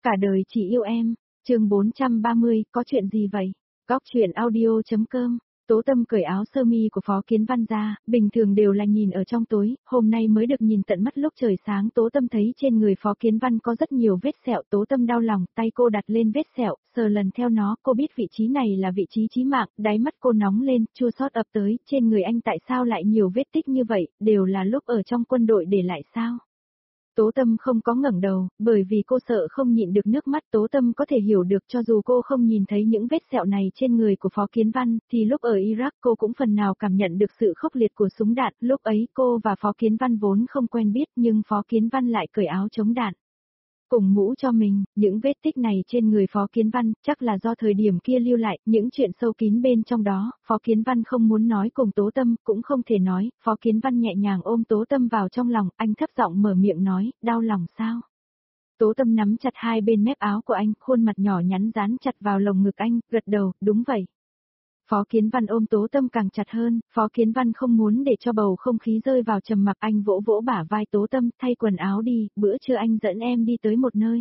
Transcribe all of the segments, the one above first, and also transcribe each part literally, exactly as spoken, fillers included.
Cả đời chỉ yêu em, chương bốn trăm ba mươi, có chuyện gì vậy? Góc truyện audio.com. Tố Tâm cởi áo sơ mi của Phó Kiến Văn ra, bình thường đều là nhìn ở trong tối, hôm nay mới được nhìn tận mắt lúc trời sáng. Tố Tâm thấy trên người Phó Kiến Văn có rất nhiều vết sẹo. Tố Tâm đau lòng, tay cô đặt lên vết sẹo, sờ lần theo nó, cô biết vị trí này là vị trí chí mạng, đáy mắt cô nóng lên, chua xót ập tới, trên người anh tại sao lại nhiều vết tích như vậy, đều là lúc ở trong quân đội để lại sao? Tố Tâm không có ngẩng đầu, bởi vì cô sợ không nhịn được nước mắt. Tố Tâm có thể hiểu được cho dù cô không nhìn thấy những vết sẹo này trên người của Phó Kiến Văn, thì lúc ở Iraq cô cũng phần nào cảm nhận được sự khốc liệt của súng đạn. Lúc ấy cô và Phó Kiến Văn vốn không quen biết, nhưng Phó Kiến Văn lại cởi áo chống đạn, cùng mũ cho mình. Những vết tích này trên người Phó Kiến Văn, chắc là do thời điểm kia lưu lại, những chuyện sâu kín bên trong đó, Phó Kiến Văn không muốn nói cùng Tố Tâm, cũng không thể nói. Phó Kiến Văn nhẹ nhàng ôm Tố Tâm vào trong lòng, anh thấp giọng mở miệng nói, đau lòng sao? Tố Tâm nắm chặt hai bên mép áo của anh, khuôn mặt nhỏ nhắn dán chặt vào lồng ngực anh, gật đầu, đúng vậy. Phó Kiến Văn ôm Tố Tâm càng chặt hơn, Phó Kiến Văn không muốn để cho bầu không khí rơi vào trầm mặc, anh vỗ vỗ bả vai Tố Tâm, thay quần áo đi, bữa trưa anh dẫn em đi tới một nơi.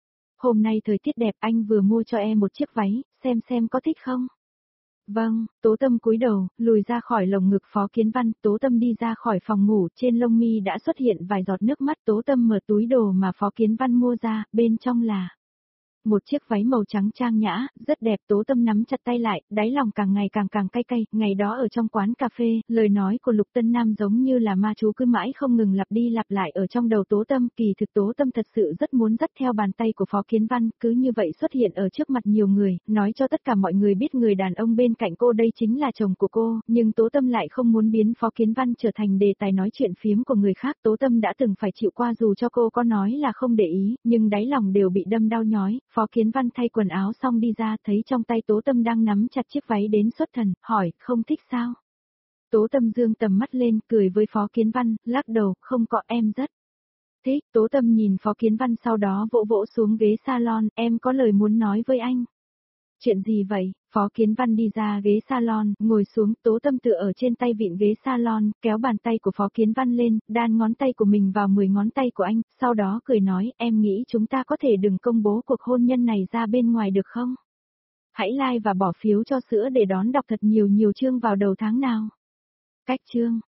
Hôm nay thời tiết đẹp, anh vừa mua cho em một chiếc váy, xem xem có thích không? Vâng, Tố Tâm cúi đầu, lùi ra khỏi lồng ngực Phó Kiến Văn. Tố Tâm đi ra khỏi phòng ngủ, trên lông mi đã xuất hiện vài giọt nước mắt. Tố Tâm mở túi đồ mà Phó Kiến Văn mua ra, bên trong là một chiếc váy màu trắng trang nhã, rất đẹp. Tố Tâm nắm chặt tay lại, đáy lòng càng ngày càng càng cay cay. Ngày đó ở trong quán cà phê, lời nói của Lục Tân Nam giống như là ma chú cứ mãi không ngừng lặp đi lặp lại ở trong đầu Tố Tâm. Kỳ thực Tố Tâm thật sự rất muốn dắt theo bàn tay của Phó Kiến Văn, cứ như vậy xuất hiện ở trước mặt nhiều người, nói cho tất cả mọi người biết người đàn ông bên cạnh cô đây chính là chồng của cô. Nhưng Tố Tâm lại không muốn biến Phó Kiến Văn trở thành đề tài nói chuyện phiếm của người khác. Tố Tâm đã từng phải chịu qua, dù cho cô có nói là không để ý, nhưng đáy lòng đều bị đâm đau nhói. Phó Kiến Văn thay quần áo xong đi ra, thấy trong tay Tố Tâm đang nắm chặt chiếc váy đến xuất thần, hỏi, không thích sao? Tố Tâm dương tầm mắt lên, cười với Phó Kiến Văn, lắc đầu, không có, em rất thích. Tố Tâm nhìn Phó Kiến Văn sau đó vỗ vỗ xuống ghế salon, em có lời muốn nói với anh. Chuyện gì vậy? Phó Kiến Văn đi ra ghế salon, ngồi xuống. Tố Tâm tựa ở trên tay vịn ghế salon, kéo bàn tay của Phó Kiến Văn lên, đan ngón tay của mình vào mười ngón tay của anh, sau đó cười nói, em nghĩ chúng ta có thể đừng công bố cuộc hôn nhân này ra bên ngoài được không? Hãy like và bỏ phiếu cho sữa để đón đọc thật nhiều nhiều chương vào đầu tháng nào. Cách chương